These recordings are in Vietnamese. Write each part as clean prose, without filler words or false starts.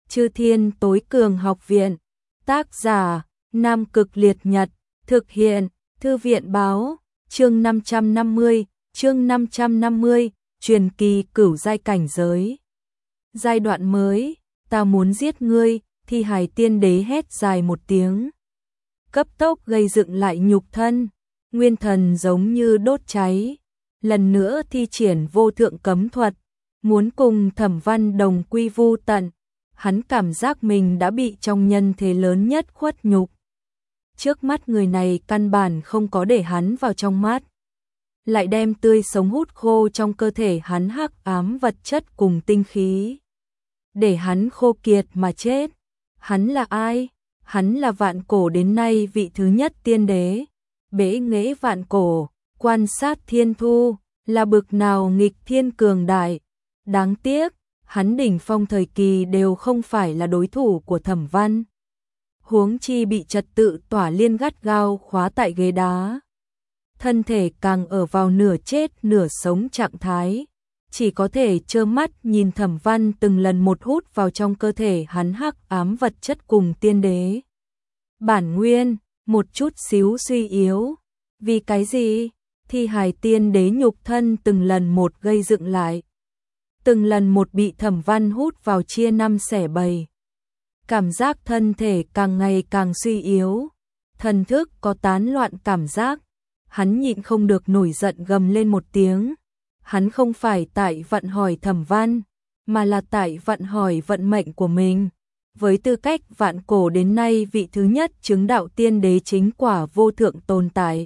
Chư Thiên Tối Cường Học Viện. Tác giả: Nam Cực Liệt Nhật. Thực hiện: Thư viện báo. Chương 550, truyền kỳ cửu giai cảnh giới. Giai đoạn mới, ta muốn giết ngươi, Thi Hài Tiên Đế hét dài một tiếng. Cấp tốc gây dựng lại nhục thân, nguyên thần giống như đốt cháy. Lần nữa thi triển vô thượng cấm thuật, muốn cùng Thẩm Văn đồng quy vu tận. Hắn cảm giác mình đã bị trong nhân thế lớn nhất khuất nhục. Trước mắt người này căn bản không có để hắn vào trong mắt, lại đem tươi sống hút khô trong cơ thể hắn hắc ám vật chất cùng tinh khí, để hắn khô kiệt mà chết. Hắn là ai? Hắn là vạn cổ đến nay vị thứ nhất tiên đế, bế nghệ vạn cổ, quan sát thiên thu, là bực nào nghịch thiên cường đại. Đáng tiếc, hắn đỉnh phong thời kỳ đều không phải là đối thủ của Thẩm Văn. Huống chi bị trật tự tỏa liên gắt gao khóa tại ghế đá. Thân thể càng ở vào nửa chết nửa sống trạng thái, chỉ có thể trơ mắt nhìn Thẩm Văn từng lần một hút vào trong cơ thể hắn hắc ám vật chất cùng tiên đế bản nguyên, một chút xíu suy yếu. Vì cái gì? Thi Hài Tiên Đế nhục thân từng lần một gây dựng lại, từng lần một bị Thẩm Văn hút vào chia năm xẻ bảy. Cảm giác thân thể càng ngày càng suy yếu, thần thức có tán loạn cảm giác. Hắn nhịn không được nổi giận gầm lên một tiếng. Hắn không phải tại vận hỏi Thẩm Văn, mà là tại vận hỏi vận mệnh của mình. Với tư cách vạn cổ đến nay vị thứ nhất chứng đạo tiên đế chính quả vô thượng tồn tại,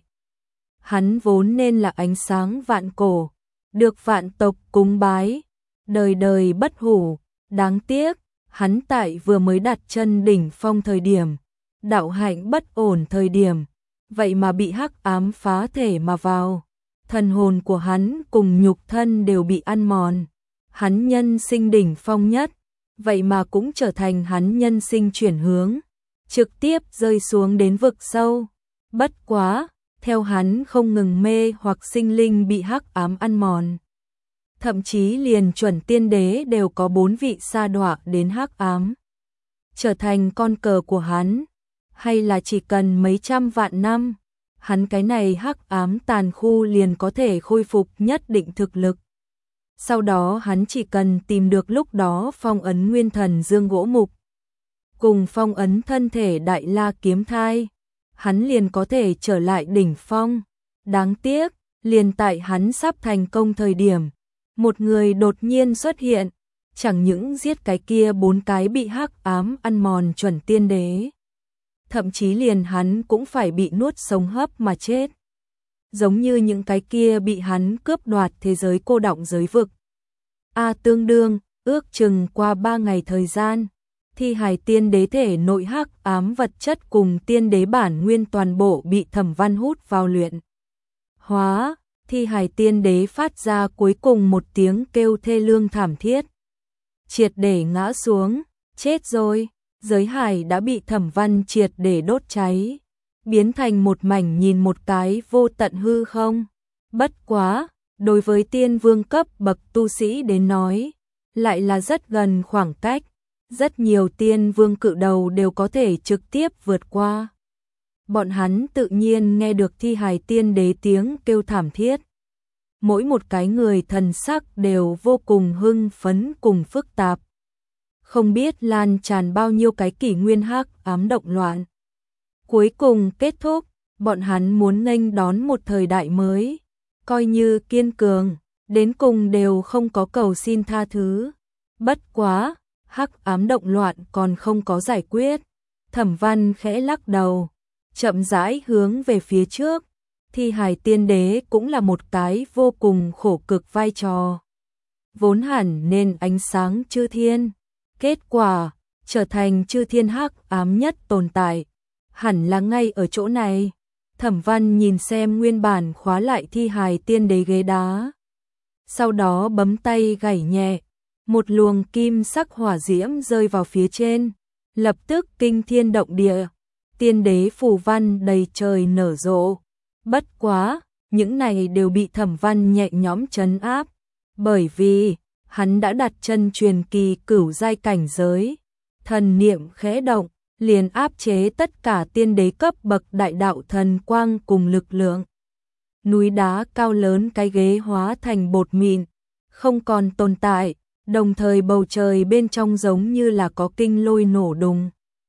hắn vốn nên là ánh sáng vạn cổ, được vạn tộc cúng bái, đời đời bất hủ. Đáng tiếc, hắn tại vừa mới đặt chân đỉnh phong thời điểm, đạo hạnh bất ổn thời điểm, vậy mà bị hắc ám phá thể mà vào. Thần hồn của hắn cùng nhục thân đều bị ăn mòn. Hắn nhân sinh đỉnh phong nhất, vậy mà cũng trở thành hắn nhân sinh chuyển hướng, trực tiếp rơi xuống đến vực sâu. Bất quá, theo hắn không ngừng mê hoặc sinh linh bị hắc ám ăn mòn. Thậm chí liền chuẩn tiên đế đều có 4 vị sa đọa đến hắc ám, trở thành con cờ của hắn. Hay là chỉ cần mấy trăm vạn năm, hắn cái này hắc ám tàn khu liền có thể khôi phục nhất định thực lực. Sau đó hắn chỉ cần tìm được lúc đó phong ấn nguyên thần dương gỗ mục, cùng phong ấn thân thể đại la kiếm thai, hắn liền có thể trở lại đỉnh phong. Đáng tiếc, liền tại hắn sắp thành công thời điểm, một người đột nhiên xuất hiện, chẳng những giết cái kia 4 cái bị hắc ám ăn mòn chuẩn tiên đế, thậm chí liền hắn cũng phải bị nuốt sống hấp mà chết. Giống như những cái kia bị hắn cướp đoạt thế giới cô đọng giới vực. Tương đương, ước chừng qua 3 ngày thời gian, Thi Hài Tiên Đế thể nội hắc ám vật chất cùng tiên đế bản nguyên toàn bộ bị Thẩm Văn hút vào luyện hóa. Thi Hài Tiên Đế phát ra cuối cùng một tiếng kêu thê lương thảm thiết, triệt để ngã xuống, chết rồi. Giới hải đã bị Thẩm Văn triệt để đốt cháy, biến thành một mảnh nhìn một cái vô tận hư không. Bất quá, đối với tiên vương cấp bậc tu sĩ đến nói, lại là rất gần khoảng cách, rất nhiều tiên vương cự đầu đều có thể trực tiếp vượt qua. Bọn hắn tự nhiên nghe được Thi Hài Tiên Đế tiếng kêu thảm thiết. Mỗi một cái người thần sắc đều vô cùng hưng phấn cùng phức tạp. Không biết lan tràn bao nhiêu cái kỷ nguyên hắc ám động loạn. Cuối cùng kết thúc, bọn hắn muốn nghênh đón một thời đại mới, coi như kiên cường, đến cùng đều không có cầu xin tha thứ. Bất quá, hắc ám động loạn còn không có giải quyết. Thẩm Văn khẽ lắc đầu, chậm rãi hướng về phía trước. Thi Hài Tiên Đế cũng là một cái vô cùng khổ cực vai trò, vốn hẳn nên ánh sáng chư thiên, kết quả trở thành chư thiên hắc ám nhất tồn tại, hẳn là ngay ở chỗ này. Thẩm Văn nhìn xem nguyên bản khóa lại Thi Hài Tiên Đế ghế đá, sau đó bấm tay gảy nhẹ, một luồng kim sắc hỏa diễm rơi vào phía trên, lập tức kinh thiên động địa, tiên đế phù văn đầy trời nở rộ. Bất quá, những này đều bị Thẩm Văn nhẹ nhõm trấn áp, bởi vì hắn đã đặt chân truyền kỳ cửu giai cảnh giới, thần niệm khẽ động, liền áp chế tất cả tiên đế cấp bậc đại đạo thần quang cùng lực lượng. Núi đá cao lớn cái ghế hóa thành bột mịn, không còn tồn tại, đồng thời bầu trời bên trong giống như là có kinh lôi nổ đùng.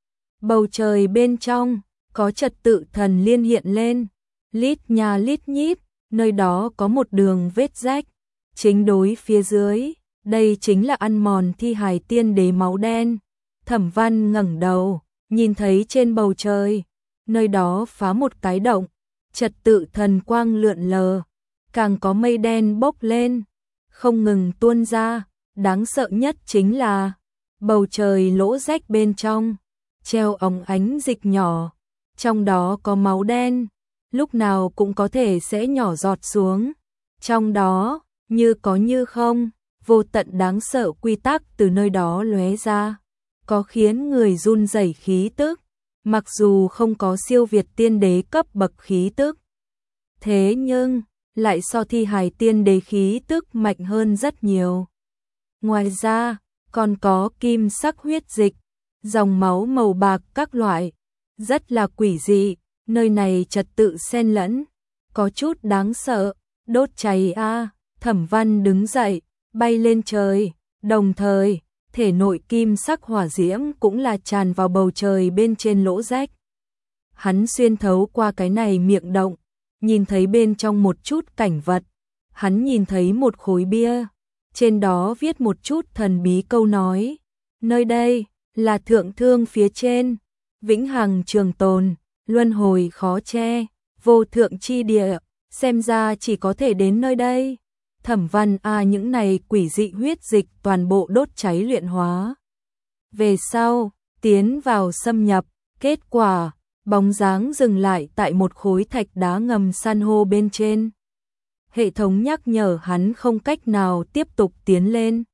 Bầu trời bên trong, có trật tự thần liên hiện lên, lít nha lít nhít, nơi đó có một đường vết rách, chính đối phía dưới, đây chính là ăn mòn thi hài tiên đế máu đen. Thẩm Văn ngẩng đầu, nhìn thấy trên bầu trời, nơi đó phá một cái động, trật tự thần quang lượn lờ, càng có mây đen bốc lên, không ngừng tuôn ra, đáng sợ nhất chính là bầu trời lỗ rách bên trong, treo óng ánh dịch nhỏ, trong đó có máu đen, lúc nào cũng có thể sẽ nhỏ giọt xuống, trong đó, như có như không, vô tận đáng sợ quy tắc từ nơi đó lóe ra, có khiến người run rẩy khí tức, mặc dù không có siêu việt tiên đế cấp bậc khí tức. Thế nhưng, lại so thi hài tiên đế khí tức mạnh hơn rất nhiều. Ngoài ra, còn có kim sắc huyết dịch, dòng máu màu bạc các loại, rất là quỷ dị, nơi này trật tự xen lẫn, có chút đáng sợ, đốt cháy a. Thẩm Văn đứng dậy, bay lên trời, đồng thời, thể nội kim sắc hỏa diễm cũng là tràn vào bầu trời bên trên lỗ rách. Hắn xuyên thấu qua cái này miệng động, nhìn thấy bên trong một chút cảnh vật, hắn nhìn thấy một khối bia, trên đó viết một chút thần bí câu nói, nơi đây là thượng thương phía trên, vĩnh hằng trường tồn, luân hồi khó che, vô thượng chi địa, xem ra chỉ có thể đến nơi đây. Thẩm Văn những này quỷ dị huyết dịch toàn bộ đốt cháy luyện hóa. Về sau, tiến vào xâm nhập, kết quả, bóng dáng dừng lại tại một khối thạch đá ngầm san hô bên trên. Hệ thống nhắc nhở hắn không cách nào tiếp tục tiến lên.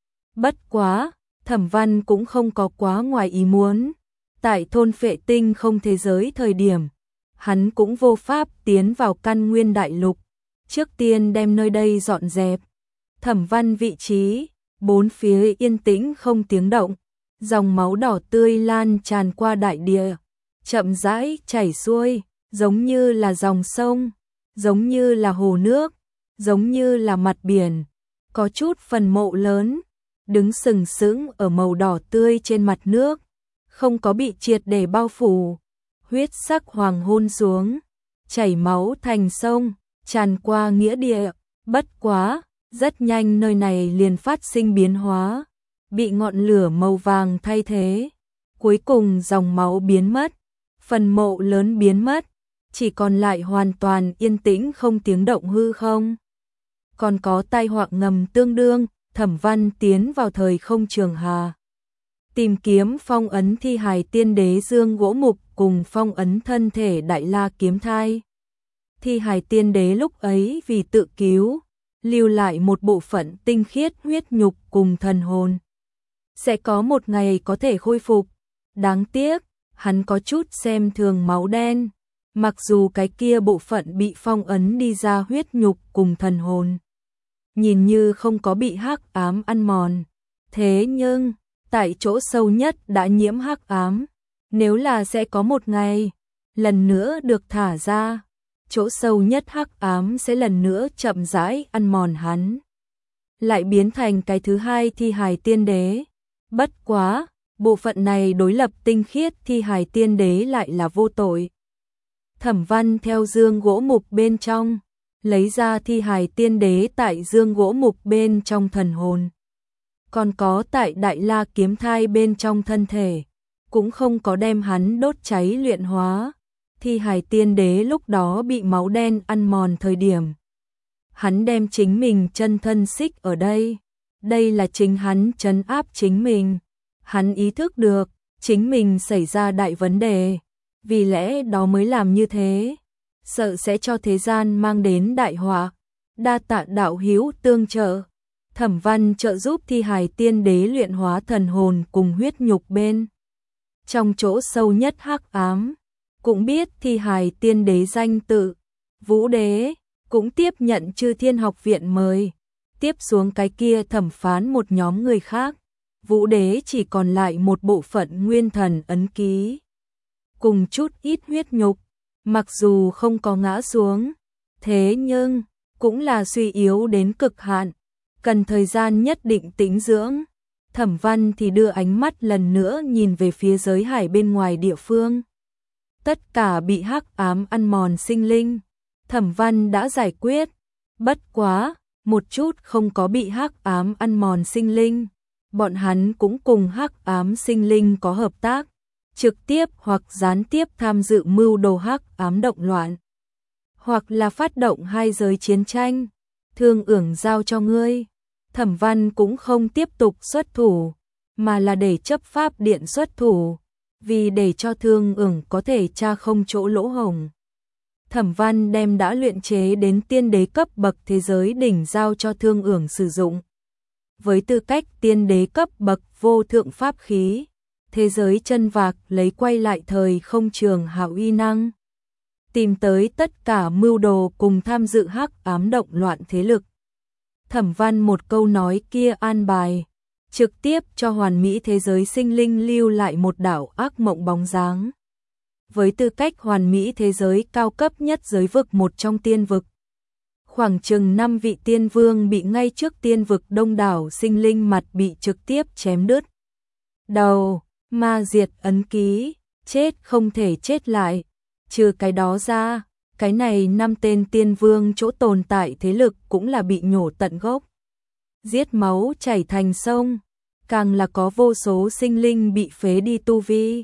Bất quá, Thẩm Văn cũng không có quá ngoài ý muốn. Tại thôn Phệ Tinh không thế giới thời điểm, hắn cũng vô pháp tiến vào căn nguyên đại lục. Trước tiên đem nơi đây dọn dẹp. Thẩm Văn vị trí, bốn phía yên tĩnh không tiếng động, dòng máu đỏ tươi lan tràn qua đại địa, chậm rãi chảy xuôi, giống như là dòng sông, giống như là hồ nước, giống như là mặt biển, có chút phần mộ lớn, đứng sừng sững ở màu đỏ tươi trên mặt nước, không có bị triệt để bao phủ, huyết sắc hoàng hôn xuống, chảy máu thành sông, tràn qua nghĩa địa, bất quá, rất nhanh nơi này liền phát sinh biến hóa, bị ngọn lửa màu vàng thay thế, cuối cùng dòng máu biến mất, phần mộ lớn biến mất, chỉ còn lại hoàn toàn yên tĩnh không tiếng động hư không. Còn có tai họa ngầm tương đương, Thẩm Văn tiến vào thời không trường hà, tìm kiếm phong ấn thi hài tiên đế dương gỗ mục cùng phong ấn thân thể đại la kiếm thai. Thi hài tiên đế lúc ấy vì tự cứu, lưu lại một bộ phận tinh khiết huyết nhục cùng thần hồn. Sẽ có một ngày có thể khôi phục, đáng tiếc, hắn có chút xem thường máu đen, mặc dù cái kia bộ phận bị phong ấn đi ra huyết nhục cùng thần hồn. Nhìn như không có bị hắc ám ăn mòn, thế nhưng, tại chỗ sâu nhất đã nhiễm hắc ám, nếu là sẽ có một ngày, lần nữa được thả ra, chỗ sâu nhất hắc ám sẽ lần nữa chậm rãi ăn mòn hắn. Lại biến thành cái thứ hai thi hài tiên đế. Bất quá, bộ phận này đối lập tinh khiết thi hài tiên đế lại là vô tội. Thẩm Văn theo dương gỗ mục bên trong, lấy ra thi hài tiên đế tại dương gỗ mục bên trong thần hồn. Còn có tại đại la kiếm thai bên trong thân thể, cũng không có đem hắn đốt cháy luyện hóa. Thi hài tiên đế lúc đó bị máu đen ăn mòn thời điểm. Hắn đem chính mình chân thân xích ở đây. Đây là chính hắn trấn áp chính mình. Hắn ý thức được, chính mình xảy ra đại vấn đề. Vì lẽ đó mới làm như thế. Sợ sẽ cho thế gian mang đến đại họa. Đa tạ đạo hữu tương trợ. Thẩm Văn trợ giúp thi hài tiên đế luyện hóa thần hồn cùng huyết nhục bên. Trong chỗ sâu nhất hắc ám. Cũng biết thi hài tiên đế danh tự, Vũ Đế, cũng tiếp nhận Chư Thiên Học Viện mời, tiếp xuống cái kia thẩm phán một nhóm người khác, Vũ đế chỉ còn lại một bộ phận nguyên thần ấn ký, cùng chút ít huyết nhục, mặc dù không có ngã xuống, thế nhưng cũng là suy yếu đến cực hạn, cần thời gian nhất định tĩnh dưỡng. Thẩm Văn thì đưa ánh mắt lần nữa nhìn về phía giới hải bên ngoài địa phương. Tất cả bị hắc ám ăn mòn sinh linh, Thẩm Văn đã giải quyết, bất quá, một chút không có bị hắc ám ăn mòn sinh linh. Bọn hắn cũng cùng hắc ám sinh linh có hợp tác, trực tiếp hoặc gián tiếp tham dự mưu đồ hắc ám động loạn, hoặc là phát động hai giới chiến tranh. Thương Ưởng giao cho ngươi. Thẩm Văn cũng không tiếp tục xuất thủ, mà là để chấp pháp điện xuất thủ, vì để cho Thương Ưởng có thể tra không chỗ lỗ hổng. Thẩm Văn đem đã luyện chế đến tiên đế cấp bậc thế giới đỉnh giao cho Thương Ưởng sử dụng. Với tư cách tiên đế cấp bậc vô thượng pháp khí, thế giới chân vạc lấy quay lại thời không trường hảo uy năng, tìm tới tất cả mưu đồ cùng tham dự hắc ám động loạn thế lực. Thẩm Văn một câu nói kia an bài, trực tiếp cho hoàn mỹ thế giới sinh linh lưu lại một đảo ác mộng bóng dáng. Với tư cách hoàn mỹ thế giới cao cấp nhất giới vực một trong tiên vực, khoảng chừng 5 vị tiên vương bị ngay trước tiên vực đông đảo sinh linh mặt bị trực tiếp chém đứt đầu, ma diệt ấn ký, chết không thể chết lại. Trừ cái đó ra, cái này 5 tên tiên vương chỗ tồn tại thế lực cũng là bị nhổ tận gốc, giết máu chảy thành sông, càng là có vô số sinh linh bị phế đi tu vi.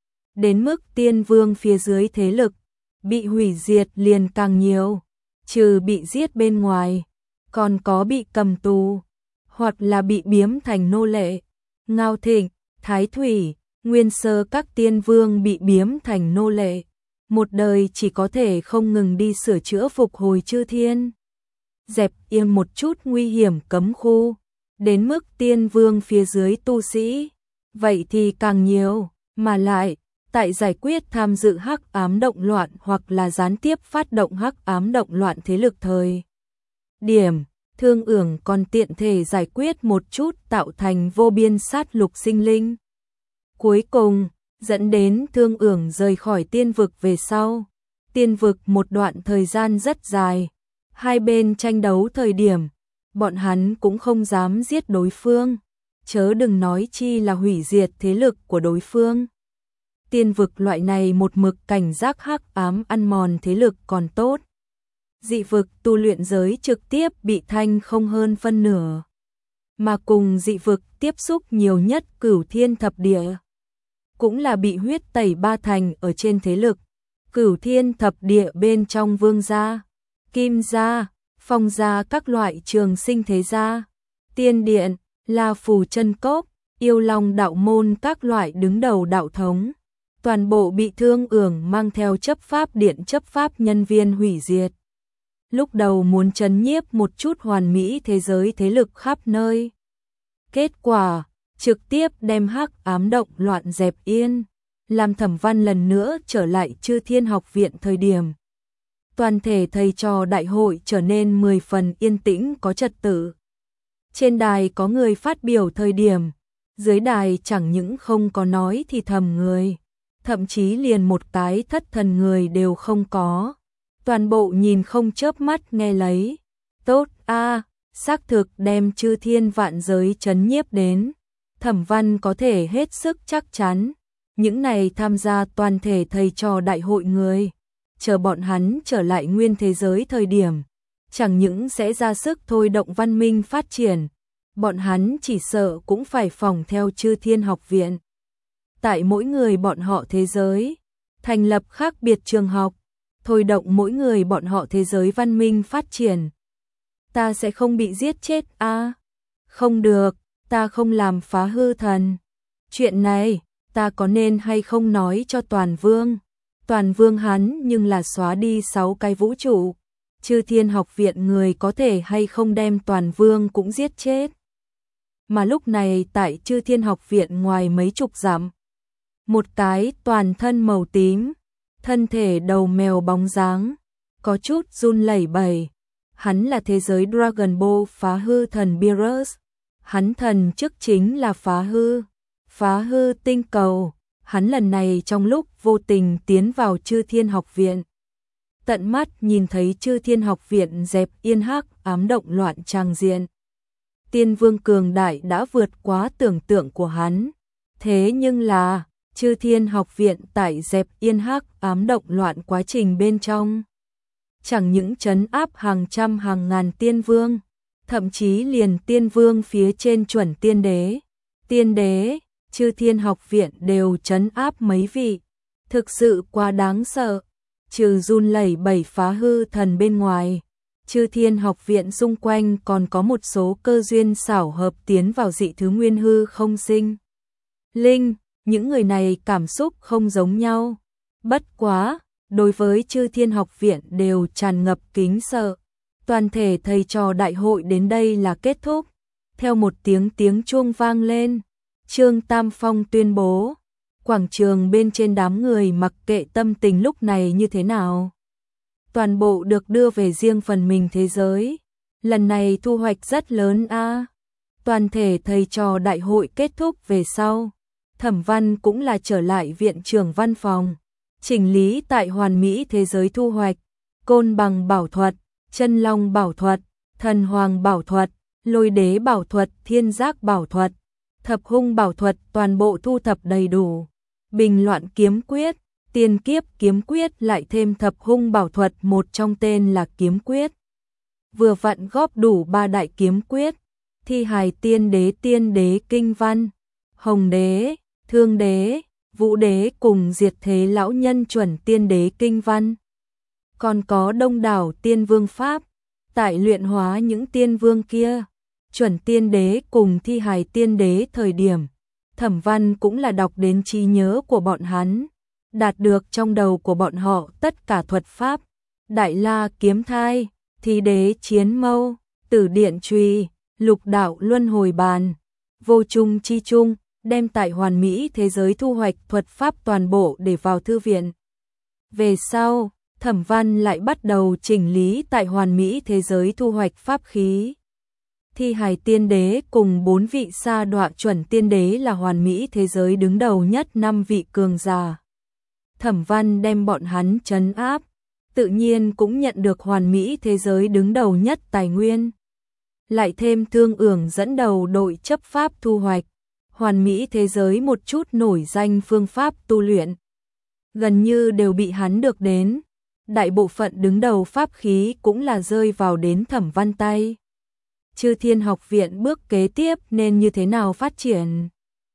Đến mức tiên vương phía dưới thế lực bị hủy diệt liền càng nhiều, trừ bị giết bên ngoài, còn có bị cầm tù, hoặc là bị biếm thành nô lệ. Ngao Thịnh, Thái Thủy, Nguyên Sơ các tiên vương bị biếm thành nô lệ, một đời chỉ có thể không ngừng đi sửa chữa phục hồi chư thiên, dẹp yên một chút nguy hiểm cấm khu. Đến mức tiên vương phía dưới tu sĩ, vậy thì càng nhiều, mà lại tại giải quyết tham dự hắc ám động loạn hoặc là gián tiếp phát động hắc ám động loạn thế lực thời điểm, Thương Ưởng còn tiện thể giải quyết một chút tạo thành vô biên sát lục sinh linh. Cuối cùng, dẫn đến Thương Ưởng rời khỏi tiên vực về sau. Tiên vực một đoạn thời gian rất dài, hai bên tranh đấu thời điểm, bọn hắn cũng không dám giết đối phương, chớ đừng nói chi là hủy diệt thế lực của đối phương. Tiên vực loại này một mực cảnh giác hắc ám ăn mòn thế lực còn tốt. Dị vực tu luyện giới trực tiếp bị thanh không hơn phân nửa. Mà cùng dị vực tiếp xúc nhiều nhất Cửu Thiên Thập Địa, cũng là bị huyết tẩy ba thành ở trên thế lực. Cửu Thiên Thập Địa bên trong Vương gia, Kim gia, Phong gia các loại trường sinh thế gia, Tiên Điện, La Phù Chân Cốc, Yêu Long đạo môn các loại đứng đầu đạo thống, toàn bộ bị Thương Ưởng mang theo chấp pháp điện chấp pháp nhân viên hủy diệt. Lúc đầu muốn trấn nhiếp một chút hoàn mỹ thế giới thế lực khắp nơi. Kết quả, trực tiếp đem hắc ám động loạn dẹp yên, làm Thẩm Văn lần nữa trở lại Chư Thiên Học viện thời điểm. Toàn thể thầy trò đại hội trở nên 10 phần yên tĩnh có trật tự. Trên đài có người phát biểu thời điểm, dưới đài chẳng những không có nói thì thầm người, thậm chí liền một cái thất thần người đều không có. Toàn bộ nhìn không chớp mắt nghe lấy. Tốt a, xác thực đem chư thiên vạn giới trấn nhiếp đến. Thẩm Văn có thể hết sức chắc chắn, những này tham gia toàn thể thầy trò đại hội người, chờ bọn hắn trở lại nguyên thế giới thời điểm, chẳng những sẽ ra sức thôi động văn minh phát triển, bọn hắn chỉ sợ cũng phải phỏng theo Chư Thiên Học viện. Tại mỗi người bọn họ thế giới, thành lập khác biệt trường học, thôi động mỗi người bọn họ thế giới văn minh phát triển. Ta sẽ không bị giết chết a? Không được, ta không làm phá hư thần. Chuyện này, ta có nên hay không nói cho Toàn Vương? Toàn Vương hắn nhưng là xóa đi 6 cái vũ trụ. Chư Thiên Học viện người có thể hay không đem Toàn Vương cũng giết chết. Mà lúc này tại Chư Thiên Học viện ngoài mấy chục dặm, một cái toàn thân màu tím, thân thể đầu mèo bóng dáng, có chút run lẩy bẩy. Hắn là thế giới Dragon Ball phá hư thần Beerus. Hắn thần chức chính là phá hư tinh cầu. Hắn lần này trong lúc vô tình tiến vào Chư Thiên Học Viện. Tận mắt nhìn thấy Chư Thiên Học Viện dẹp yên hắc ám động loạn tràng diện. Tiên vương cường đại đã vượt quá tưởng tượng của hắn. Thế nhưng là, Chư Thiên Học Viện tại dẹp yên hắc ám động loạn quá trình bên trong. Chẳng những trấn áp hàng trăm hàng ngàn tiên vương, thậm chí liền tiên vương phía trên chuẩn tiên đế, Chư Thiên Học Viện đều trấn áp mấy vị. Thực sự quá đáng sợ, trừ run lẩy bẩy phá hư thần bên ngoài. Chư Thiên Học Viện xung quanh còn có một số cơ duyên xảo hợp tiến vào dị thứ nguyên hư không sinh linh, những người này cảm xúc không giống nhau. Bất quá, đối với Chư Thiên Học Viện đều tràn ngập kính sợ. Toàn thể thầy trò đại hội đến đây là kết thúc. Theo một tiếng chuông vang lên, Trương Tam Phong tuyên bố, quảng trường bên trên đám người mặc kệ tâm tình lúc này như thế nào. Toàn bộ được đưa về riêng phần mình thế giới. Lần này thu hoạch rất lớn a. Toàn thể thầy trò đại hội kết thúc về sau. Thẩm Văn cũng là trở lại viện trưởng văn phòng. Chỉnh lý tại hoàn mỹ thế giới thu hoạch. Côn bằng bảo thuật, chân long bảo thuật, thần hoàng bảo thuật, lôi đế bảo thuật, thiên giác bảo thuật, thập hung bảo thuật toàn bộ thu thập đầy đủ. Bình loạn kiếm quyết, tiên kiếp kiếm quyết lại thêm thập hung bảo thuật, một trong tên là kiếm quyết. Vừa vặn góp đủ 3 đại kiếm quyết, thi hài tiên đế kinh văn, hồng đế, thương đế, vũ đế cùng diệt thế lão nhân chuẩn tiên đế kinh văn. Còn có đông đảo tiên vương pháp, tại luyện hóa những tiên vương kia, chuẩn tiên đế cùng thi hài tiên đế thời điểm. Thẩm Văn cũng là đọc đến trí nhớ của bọn hắn, đạt được trong đầu của bọn họ tất cả thuật pháp, đại la kiếm thai, thi đế chiến mâu, tử điện truy, lục đạo luân hồi bàn, vô trung chi trung, đem tại hoàn mỹ thế giới thu hoạch thuật pháp toàn bộ để vào thư viện. Về sau, Thẩm Văn lại bắt đầu chỉnh lý tại hoàn mỹ thế giới thu hoạch pháp khí. Thi hài tiên đế cùng 4 vị sa đọa chuẩn tiên đế là hoàn mỹ thế giới đứng đầu nhất 5 vị cường giả. Thẩm Văn đem bọn hắn trấn áp, tự nhiên cũng nhận được hoàn mỹ thế giới đứng đầu nhất tài nguyên. Lại thêm Thương Ưởng dẫn đầu đội chấp pháp thu hoạch, hoàn mỹ thế giới một chút nổi danh phương pháp tu luyện. Gần như đều bị hắn được đến, đại bộ phận đứng đầu pháp khí cũng là rơi vào đến Thẩm Văn tay. Chư Thiên Học Viện bước kế tiếp nên như thế nào phát triển?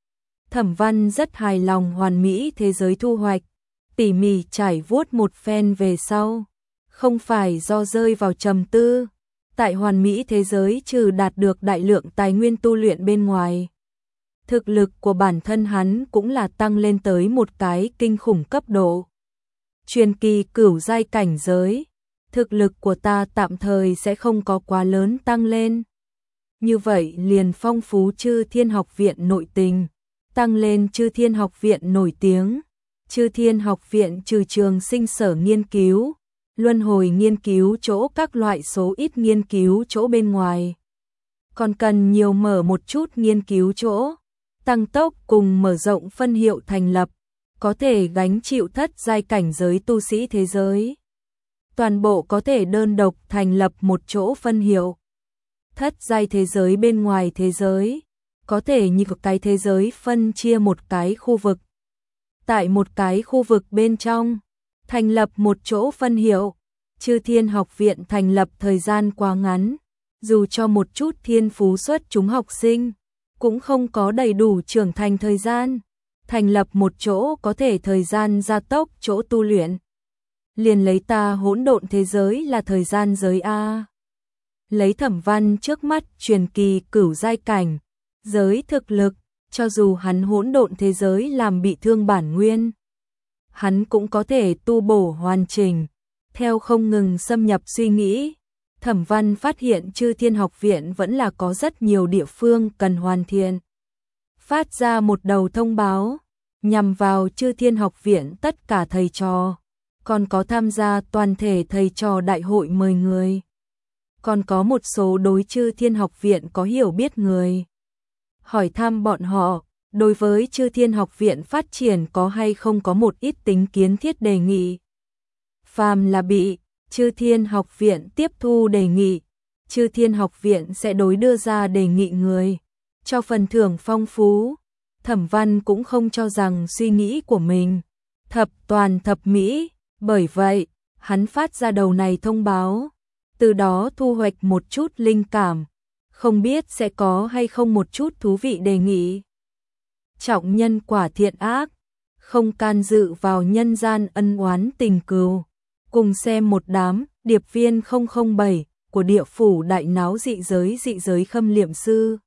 Thẩm Văn rất hài lòng hoàn mỹ thế giới thu hoạch, tỉ mỉ trải vuốt một phen về sau, không phải do rơi vào trầm tư. Tại hoàn mỹ thế giới trừ đạt được đại lượng tài nguyên tu luyện bên ngoài, thực lực của bản thân hắn cũng là tăng lên tới một cái kinh khủng cấp độ. Truyền kỳ cửu giai cảnh giới, thực lực của ta tạm thời sẽ không có quá lớn tăng lên. Như vậy liền phong phú Chư Thiên Học Viện nội tình, tăng lên Chư Thiên Học Viện nổi tiếng. Chư Thiên Học Viện trừ trường sinh sở nghiên cứu, luân hồi nghiên cứu chỗ các loại số ít nghiên cứu chỗ bên ngoài, còn cần nhiều mở một chút nghiên cứu chỗ, tăng tốc cùng mở rộng phân hiệu thành lập, có thể gánh chịu thất giai cảnh giới tu sĩ thế giới. Toàn bộ có thể đơn độc thành lập một chỗ phân hiệu. Thất giai thế giới bên ngoài thế giới, có thể như cái thế giới phân chia một cái khu vực. Tại một cái khu vực bên trong, thành lập một chỗ phân hiệu. Chư Thiên Học Viện thành lập thời gian quá ngắn, dù cho một chút thiên phú xuất chúng học sinh, cũng không có đầy đủ trưởng thành thời gian. Thành lập một chỗ có thể thời gian gia tốc chỗ tu luyện. Liền lấy ta hỗn độn thế giới là thời gian giới A. Lấy Thẩm Văn trước mắt truyền kỳ cửu giai cảnh, giới thực lực, cho dù hắn hỗn độn thế giới làm bị thương bản nguyên, hắn cũng có thể tu bổ hoàn chỉnh. Theo không ngừng xâm nhập suy nghĩ, Thẩm Văn phát hiện Chư Thiên Học Viện vẫn là có rất nhiều địa phương cần hoàn thiện. Phát ra một đầu thông báo, nhằm vào Chư Thiên Học Viện tất cả thầy trò, còn có tham gia toàn thể thầy trò đại hội 10 người. Còn có một số đối Chư Thiên Học Viện có hiểu biết người, hỏi thăm bọn họ, đối với Chư Thiên Học viện phát triển có hay không có một ít tính kiến thiết đề nghị. Phàm là bị Chư Thiên Học viện tiếp thu đề nghị, Chư Thiên Học viện sẽ đối đưa ra đề nghị người, cho phần thưởng phong phú. Thẩm Văn cũng không cho rằng suy nghĩ của mình thập toàn thập mỹ, bởi vậy, hắn phát ra đầu này thông báo, từ đó thu hoạch một chút linh cảm, không biết sẽ có hay không một chút thú vị đề nghị. Trọng nhân quả thiện ác, không can dự vào nhân gian ân oán tình cừu, cùng xem một đám điệp viên 007 của địa phủ đại náo dị giới khâm liệm sư.